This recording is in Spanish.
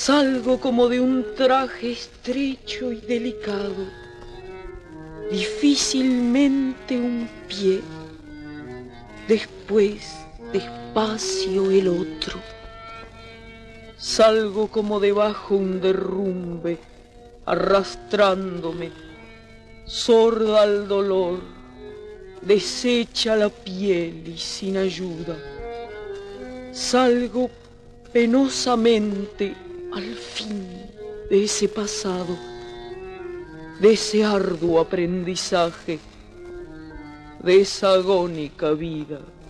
Salgo como de un traje estrecho y delicado, difícilmente un pie, después despacio el otro. Salgo como debajo un derrumbe, arrastrándome, sorda al dolor, deshecha la piel y sin ayuda. Salgo penosamente al fin de ese pasado, de ese arduo aprendizaje, de esa agónica vida.